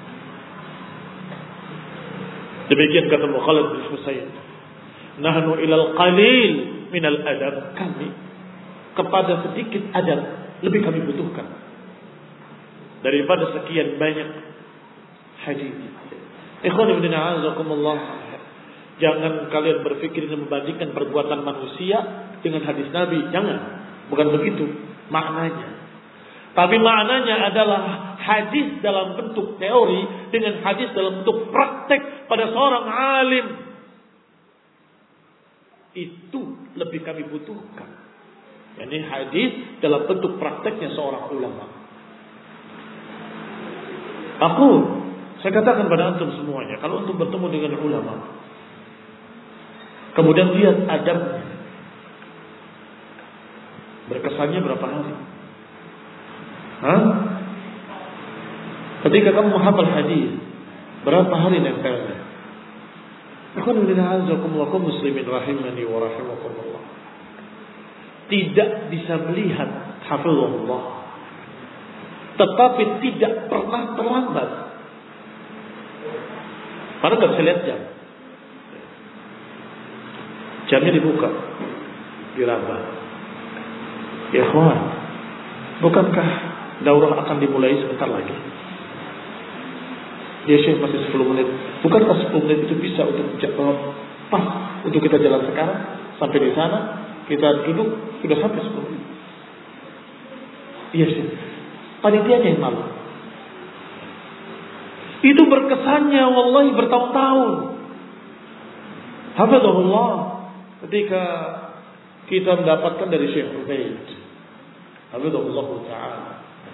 Demikian kata Mukhalid bin Husain, nahnu ilal qalil minal adab, kami kepada sedikit adab lebih kami butuhkan daripada sekian banyak hadis. Ikhwan ibn a'azakumullah, jangan kalian berpikir dan membandingkan perbuatan manusia dengan hadis Nabi, jangan, bukan begitu maknanya. Tapi maknanya adalah hadis dalam bentuk teori dengan hadis dalam bentuk praktek pada seorang alim. Itu lebih kami butuhkan. Ini hadis dalam bentuk prakteknya seorang ulama. Saya katakan pada antum semuanya, kalau antum bertemu dengan ulama, kemudian lihat adabnya, berkesannya berapa hari? Ketika kamu menghafal hadis, berapa hari nempelnya? Ikhwan fillah azakumullah muslimin rahimani wa rahimakumullah. Tidak bisa melihat hafizullah, tetapi tidak pernah terlambat. Karena nggak bisa lihat jam. Jamnya dibuka, diraba. Ikhwan, bukankah daurah akan dimulai sebentar lagi? Ya Syekh, masih 10 menit. Bukankah 10 menit itu bisa untuk pas untuk kita jalan sekarang sampai di sana, kita duduk sudah sampai 10 menit. Iya Syekh, panitianya yang malu. Itu berkesannya wallahi bertahun-tahun. Hafizahullah, ketika kita mendapatkan dari Syekh Ubaid, hafizahullah ta'ala,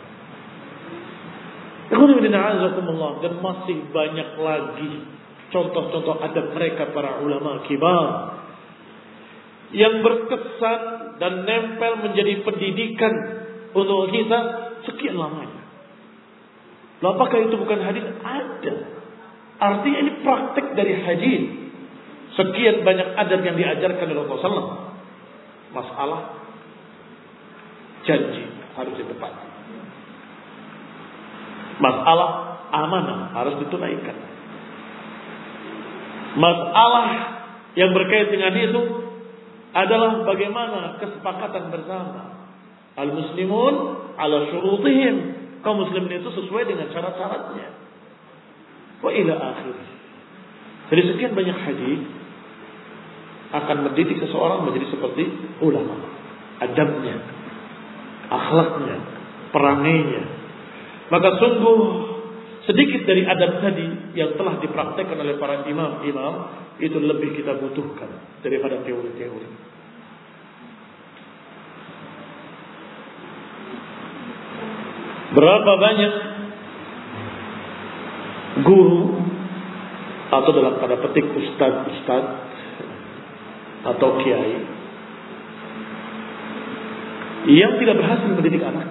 dan masih banyak lagi contoh-contoh adab mereka para ulama kibar yang berkesan dan nempel menjadi pendidikan untuk kita sekian lamanya. Apakah itu bukan hadis? Ada. Artinya ini praktek dari hadis. Sekian banyak adab yang diajarkan oleh Rasulullah SAW. Masalah janji harus ditepati. Masalah amanah harus ditunaikan. Masalah yang berkait dengan itu adalah bagaimana kesepakatan bersama. Al-muslimun ala syurutihim. Kaum muslimin itu sesuai dengan syarat-syaratnya. Wa ila akhir. Jadi sekian banyak hadis akan mendidik seseorang menjadi seperti ulama. Adabnya, akhlaknya, perangainya. Maka sungguh sedikit dari adab tadi yang telah dipraktekkan oleh para imam-imam itu lebih kita butuhkan daripada teori-teori. Berapa banyak guru atau dalam tanda petik ustaz atau kiai yang tidak berhasil mendidik anak.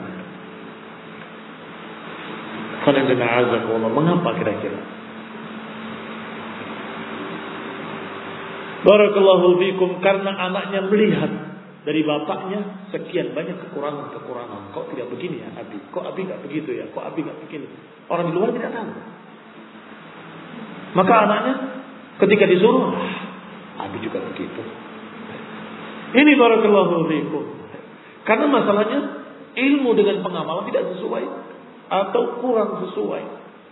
Mengapa kira-kira? Barakallahu fikum, karena anaknya melihat dari bapaknya sekian banyak kekurangan. Kok tidak begini ya Abi? Kok Abi nggak begitu ya? Kok Abi nggak begini? Orang di luar tidak tahu. Maka anaknya ketika disuruh, Abi juga begitu. Ini barakallahu fikum. Karena masalahnya ilmu dengan pengamalan tidak sesuai atau kurang sesuai.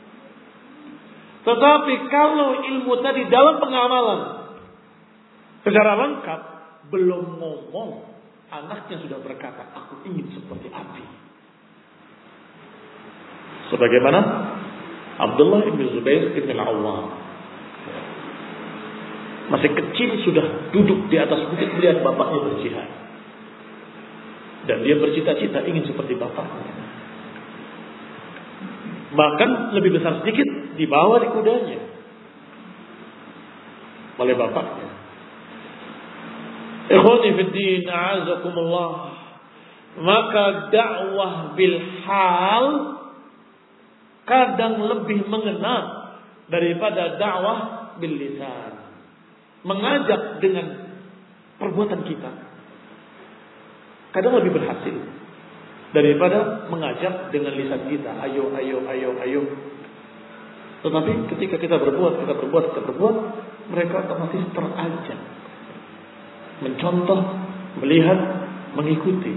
Tetapi kalau ilmu tadi dalam pengamalan secara lengkap, belum ngomong, anaknya sudah berkata, aku ingin seperti Abi. Sebagaimana Abdullah bin Zubair bin Al-Awwam, masih kecil sudah duduk di atas bukit melihat bapaknya berjihad, dan dia bercita-cita ingin seperti bapaknya. Bahkan lebih besar sedikit, dibawa di kudanya oleh bapaknya. Ikhwani fiddin, a'azakumullah. Maka dakwah bil hal kadang lebih mengena daripada dakwah bil lisan. Mengajak dengan perbuatan kita kadang lebih berhasil daripada mengajak dengan lisan kita. Ayo. Tetapi ketika kita berbuat, mereka otomatis terajak, mencontoh, melihat, mengikuti.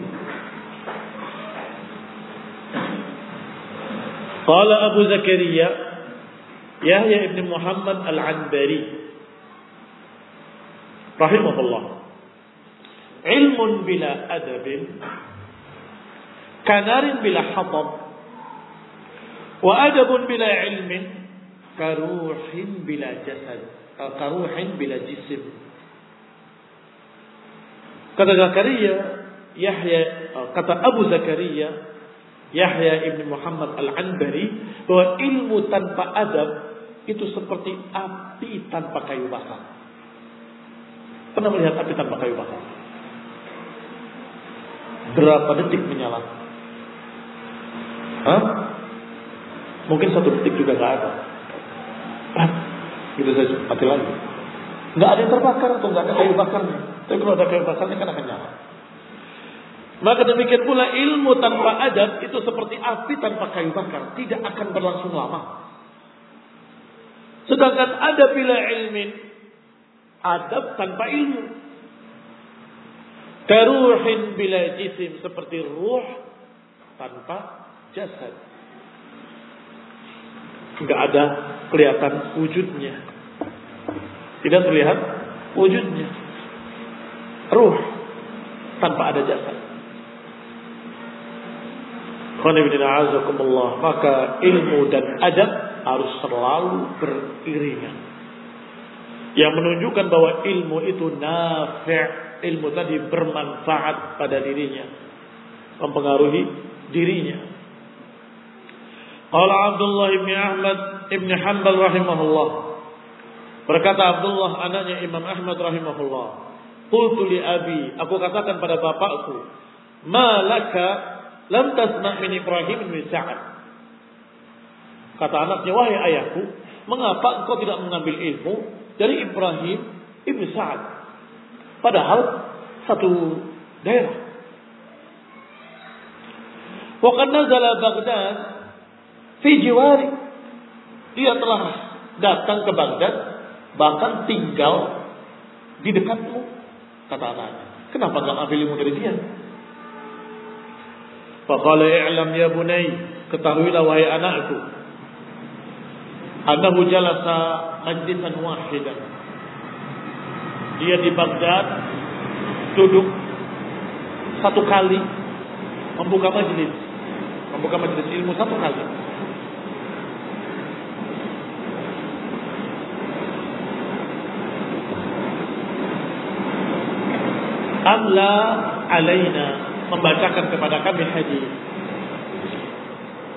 Qala Abu Zakaria Yahya ibn Muhammad al-Anbari rahimahullah, ilmun bila adabin kanarin bila hatab, wa adabun bila ilmin karuhin bila jasad, karuhin bila jisim. Kata Abu Zakaria Yahya ibn Muhammad al-Anbari, bahwa ilmu tanpa adab itu seperti api tanpa kayu bakar. Pernah melihat api tanpa kayu bakar? Berapa detik menyala? Mungkin 1 detik juga nggak ada. Gitu saja, mati lagi. Nggak ada yang terbakar atau nggak ada kayu bakarnya. Tapi kalau ada kayu bakarnya kan akan nyala. Maka demikian pula ilmu tanpa adab itu seperti api tanpa kayu bakar, tidak akan berlangsung lama. Sedangkan adab bila ilmin, adab tanpa ilmu, karuhin bila jisim, seperti ruh tanpa jasad. Tidak ada kelihatan wujudnya, tidak terlihat wujudnya. Ruh tanpa ada jasad. Maka ilmu dan adab harus selalu beriringan, yang menunjukkan bahwa ilmu itu nafi', ilmu tadi bermanfaat pada dirinya, mempengaruhi dirinya. Qala Abdullah bin Ahmad ibn Hanbal rahimahullah, berkata Abdullah anaknya Imam Ahmad rahimahullah, qultu li abi, aku katakan pada bapakku, ma laka lam tasma' min Ibrahim bin Sa'ad. Kata anaknya, wahai ayahku, mengapa engkau tidak mengambil ilmu dari Ibrahim ibn Sa'ad? Padahal satu daerah. Wa qad nazala Baghdad fi jiwari. Dia telah datang ke Baghdad, bahkan tinggal di dekatmu. Kata anaknya, kenapa enggak ambil ilmu dari dia? Faqala i'lam ya bunay, ketahuilah wahai anakku, annahu jalasa majlisan wahidan. Dia di Baghdad duduk satu kali membuka majelis ilmu satu kali. Amla alaina, membacakan kepada kami hadis.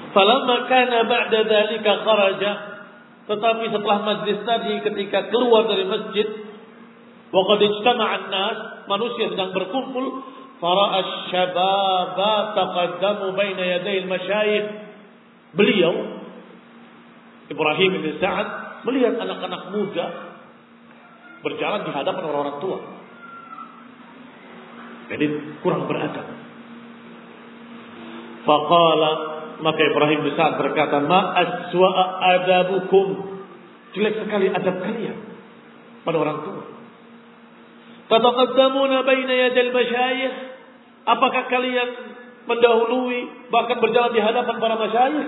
Falamma kana ba'da dzalika kharaja, tetapi setelah majlis tadi ketika keluar dari masjid, wa qad ijtama'a an-nas, manusia sedang berkumpul, fara'a asy-syababa taqaddamu baina yaday al-masyayikh. Beliau Ibrahim bin Sa'ad melihat anak-anak muda berjalan di hadapan orang-orang tua. Jadi kurang beradab. Faqala, maka Ibrahim bin Sa'ad berkata, ma aswa'a adabukum, jelek sekali adab kalian pada orang tua. Tataqaddamuna baina yadil masyayikh, apakah kalian mendahului bahkan berjalan di hadapan para masyayikh?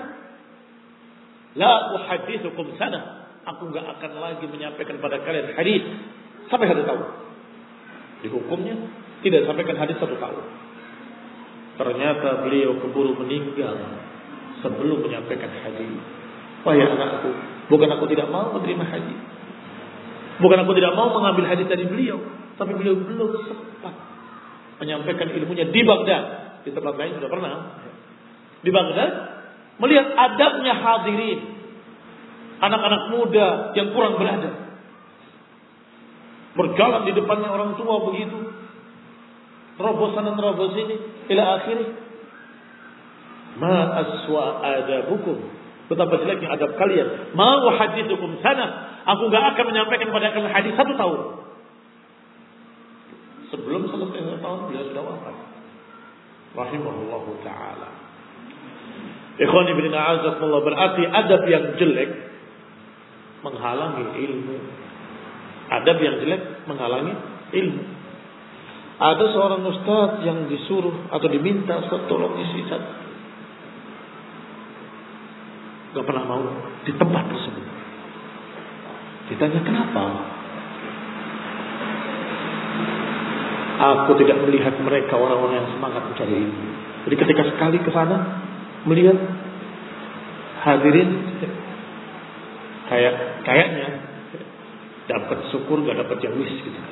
La uhaddithukum sana, aku enggak akan lagi menyampaikan pada kalian hadis sampai 1 tahun. Di hukumnya tidak sampaikan hadis 1 tahun. Ternyata beliau keburu meninggal sebelum menyampaikan hadis. Wahai anakku, bukan aku tidak mau menerima hadis, bukan aku tidak mau mengambil hadis dari beliau, tapi beliau belum sempat menyampaikan ilmunya di Baghdad. Di tempat lain sudah pernah. Di Baghdad melihat adabnya hadirin, anak-anak muda yang kurang beradab, berjalan di depannya orang tua begitu, terobos sana terobos sini, ila akhirih. Ma aswa adabukum, betapa jeleknya adab kalian. Ma wahadithukum sana, aku enggak akan menyampaikan pada kalian hadis 1 tahun. Sebelum selesai 1 tahun beliau sudah wafat. Rahimahullahu ta'ala. Ikhwani bin a'azakumullah, berarti adab yang jelek menghalangi ilmu. Adab yang jelek menghalangi ilmu. Ada seorang ustaz yang disuruh atau diminta, Ustaz tolong isi satu, gak pernah mau di tempat tersebut. Ditanya kenapa? Aku tidak melihat mereka orang-orang yang semangat mencari ilmu. Jadi ketika sekali ke sana melihat hadirin kayaknya dapat syukur gak dapat yang wis gitu.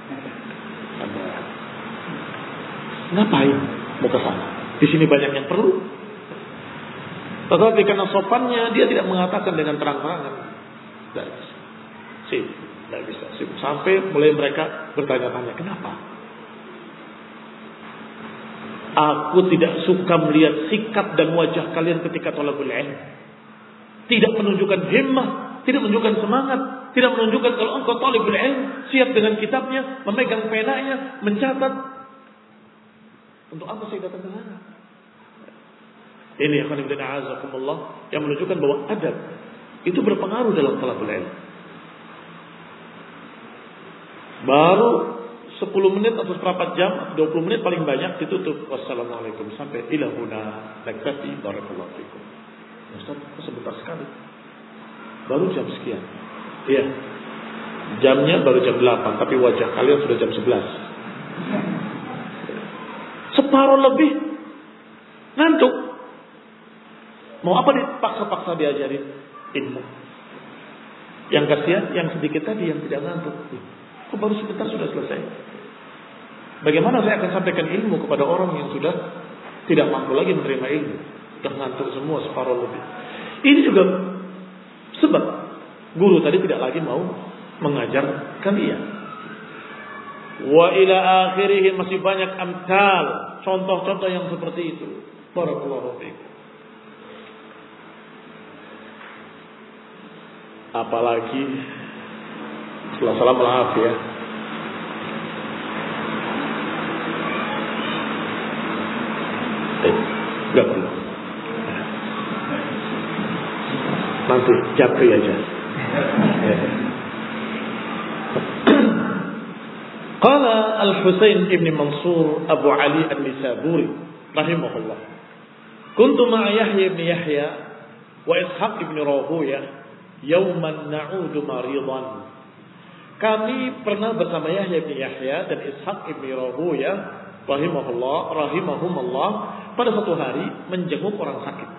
Ngapain mau ke sana? Di sini banyak yang perlu. Tetapi karena sopannya dia tidak mengatakan dengan terang-terangan. Tidak bisa. Sampai mulai mereka bertanya-tanya, kenapa? Aku tidak suka melihat sikap dan wajah kalian ketika thalabul ilm. Tidak menunjukkan himmah, tidak menunjukkan semangat, tidak menunjukkan kalau engkau thalibul ilm, siap dengan kitabnya, memegang penanya, mencatat. Untuk apa saya datang ke sana? Ini akan diberikan azakumullah yang menunjukkan bahwa adab itu berpengaruh dalam thalabul ilm. Baru 10 menit atau seperempat jam, 20 menit paling banyak ditutup. Wassalamualaikum, sampai ila huna naktafi, barakallahu fikum. Ustaz, sebentar sekali. Baru jam sekian. Iya. Jamnya baru jam 8, tapi wajah kalian sudah jam 11. Separuh lebih ngantuk. Mau apa dipaksa-paksa diajarin ilmu? Yang kasihan yang sedikit tadi yang tidak ngantuk. Kok baru sebentar sudah selesai? Bagaimana saya akan sampaikan ilmu kepada orang yang sudah tidak mampu lagi menerima ilmu? Sudah ngantuk semua separuh lebih. Ini juga sebab guru tadi tidak lagi mau mengajar kalian. Wa ila akhirih, masih banyak amtal, contoh-contoh yang seperti itu. Barakallahu fiik. Apalagi setelah salam ya. Enggak perlu. Nanti japri aja. Qala Al-Husain ibn Mansur Abu Ali An-Nisaburi rahimahullah. Kuntu ma'a Yahya ibn Yahya wa Ishaq ibn Rahuyah yawman na'udu maridan. Kami pernah bersama Yahya bin Yahya dan Ishaq ibn Rahuyah rahimahumullah pada suatu hari menjenguk orang sakit.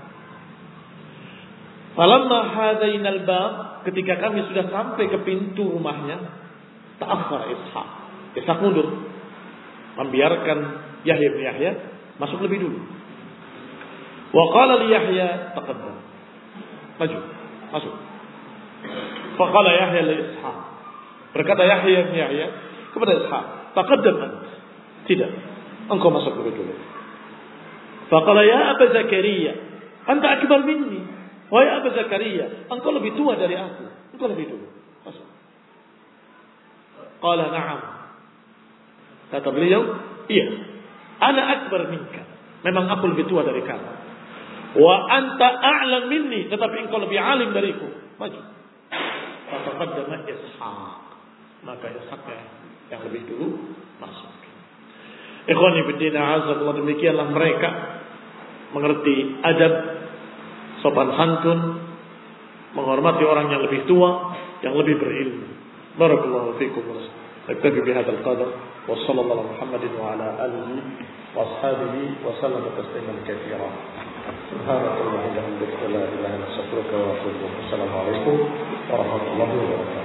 Falamma hadainal bab, ketika kami sudah sampai ke pintu rumahnya, ta'akhkhara Ishaq. Ishaq mundur, membiarkan Yahya bin Yahya masuk lebih dulu. Wa qala li Yahya taqaddam. Maju, masuk. Fa qala Yahya li Ishaq. Berkata Yahya bin Yahya kepada Ishaq, taqaddam ant. Tidak, engkau masuk lebih dulu. Fa qala ya Aba Zakaria, anta akbar minni. Wahai Aba Zakaria, engkau lebih tua dari aku. Engkau lebih dulu. Masuk. Qala na'am. Kata beliau, iya. Ana akbar minka. Memang aku lebih tua dari kamu. Wa anta a'lam minni, tetapi engkau lebih alim dariku. Maju. Fataqaddama Ishaq. Maka Ishaq yang lebih dulu masuk. Ikhwani fiddin, a'azzakumullah, demikianlah mereka mengerti adab, sopan santun, menghormati orang yang lebih tua, yang lebih berilmu. Barakallahu fiikum. Naktafi bihadzal qadar. Wa sallallahu ala Muhammadin wa ala alihi wa ashabihi wa sallam tasliman katsiran. Subhanallah wa bihamdihi, la ilaha illa anta, astaghfiruka wa atubu ilaik. Assalamu alaikum warahmatullahi wabarakatuh.